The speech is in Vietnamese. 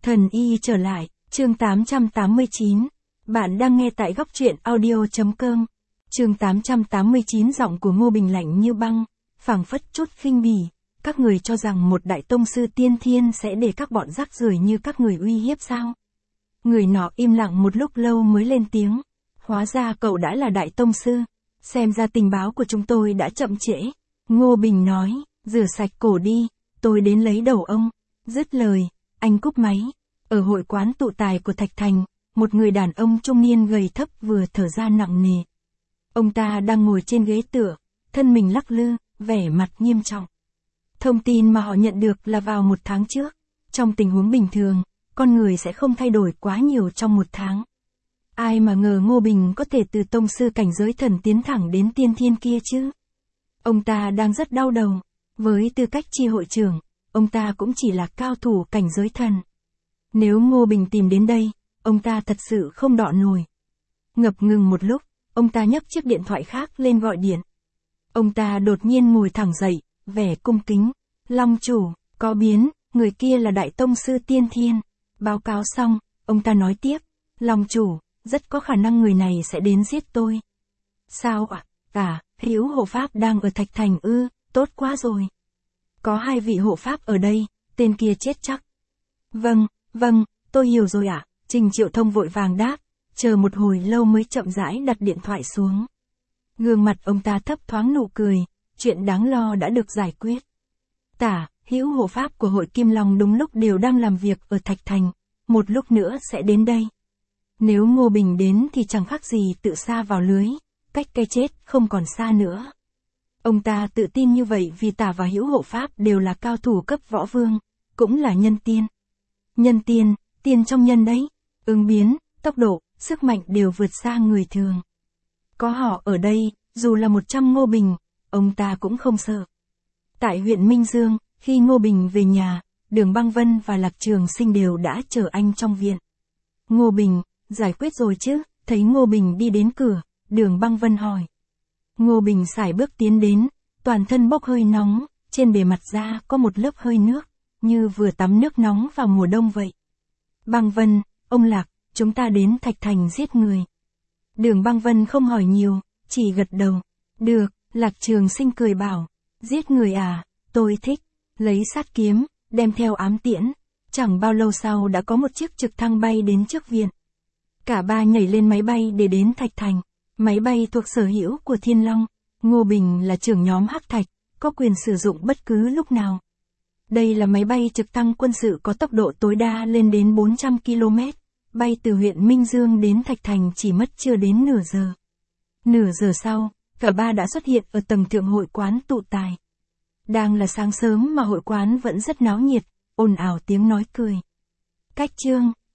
Thần y trở lại, chương 889. Bạn đang nghe tại góc truyện audio.com. Chương 889 giọng của Ngô Bình lạnh như băng, phảng phất chút khinh bỉ. Các người cho rằng một đại tông sư tiên thiên sẽ để các bọn rác rưởi như các người uy hiếp sao? Người nọ im lặng một lúc lâu mới lên tiếng. Hóa ra cậu đã là đại tông sư. Xem ra tình báo của chúng tôi đã chậm trễ. Ngô Bình nói, rửa sạch cổ đi, tôi đến lấy đầu ông. Dứt lời, anh cúp máy. Ở hội quán tụ tài của Thạch Thành, một người đàn ông trung niên gầy thấp vừa thở ra nặng nề. Ông ta đang ngồi trên ghế tựa, thân mình lắc lư, vẻ mặt nghiêm trọng. Thông tin mà họ nhận được là vào 1 tháng trước. Trong tình huống bình thường, con người sẽ không thay đổi quá nhiều trong 1 tháng. Ai mà ngờ Ngô Bình có thể từ tông sư cảnh giới thần tiến thẳng đến tiên thiên kia chứ? Ông ta đang rất đau đầu. Với tư cách chi hội trưởng, ông ta cũng chỉ là cao thủ cảnh giới thần. Nếu Ngô Bình tìm đến đây, ông ta thật sự không đọ nổi. Ngập ngừng một lúc, ông ta nhấc chiếc điện thoại khác lên gọi điện. Ông ta đột nhiên ngồi thẳng dậy, vẻ cung kính. Long chủ, có biến, người kia là đại tông sư tiên thiên. Báo cáo xong, ông ta nói tiếp. Long chủ, rất có khả năng người này sẽ đến giết tôi. Sao ạ? Hữu hộ pháp đang ở Thạch Thành ư? Tốt quá rồi. Có 2 vị hộ pháp ở đây, tên kia chết chắc. Vâng, tôi hiểu rồi ạ. Trình Triệu Thông vội vàng đáp, chờ một hồi lâu mới chậm rãi đặt điện thoại xuống. Gương mặt ông ta thấp thoáng nụ cười, chuyện đáng lo đã được giải quyết. Hữu hộ pháp của hội Kim Long đúng lúc đều đang làm việc ở Thạch Thành, một lúc nữa sẽ đến đây. Nếu Ngô Bình đến thì chẳng khác gì tự sa vào lưới, cách cái chết không còn xa nữa. Ông ta tự tin như vậy vì Tả và Hữu hộ pháp đều là cao thủ cấp võ vương, cũng là nhân tiên. Nhân tiên, tiên trong nhân đấy, ứng biến, tốc độ, sức mạnh đều vượt xa người thường. Có họ ở đây, dù là 100 Ngô Bình, ông ta cũng không sợ. Tại huyện Minh Dương, khi Ngô Bình về nhà, Đường Băng Vân và Lạc Trường Sinh đều đã chờ anh trong viện. Ngô Bình, giải quyết rồi chứ? Thấy Ngô Bình đi đến cửa, Đường Băng Vân hỏi. Ngô Bình sải bước tiến đến, toàn thân bốc hơi nóng, trên bề mặt da có một lớp hơi nước, như vừa tắm nước nóng vào mùa đông vậy. Băng Vân, ông Lạc, chúng ta đến Thạch Thành giết người. Đường Băng Vân không hỏi nhiều, chỉ gật đầu. Được, Lạc Trường Sinh cười bảo. Giết người à, tôi thích. Lấy sát kiếm, đem theo ám tiễn. Chẳng bao lâu sau đã có một chiếc trực thăng bay đến trước viện. Cả ba nhảy lên máy bay để đến Thạch Thành. Máy bay thuộc sở hữu của Thiên Long. Ngô Bình là trưởng nhóm Hắc Thạch, có quyền sử dụng bất cứ lúc nào. Đây là máy bay trực thăng quân sự có tốc độ tối đa lên đến 400 km, bay từ huyện Minh Dương đến Thạch Thành chỉ mất chưa đến nửa giờ. Nửa giờ sau, cả ba đã xuất hiện ở tầng thượng hội quán tụ tài. Đang là sáng sớm mà hội quán vẫn rất náo nhiệt, ồn ào tiếng nói cười. Cách chương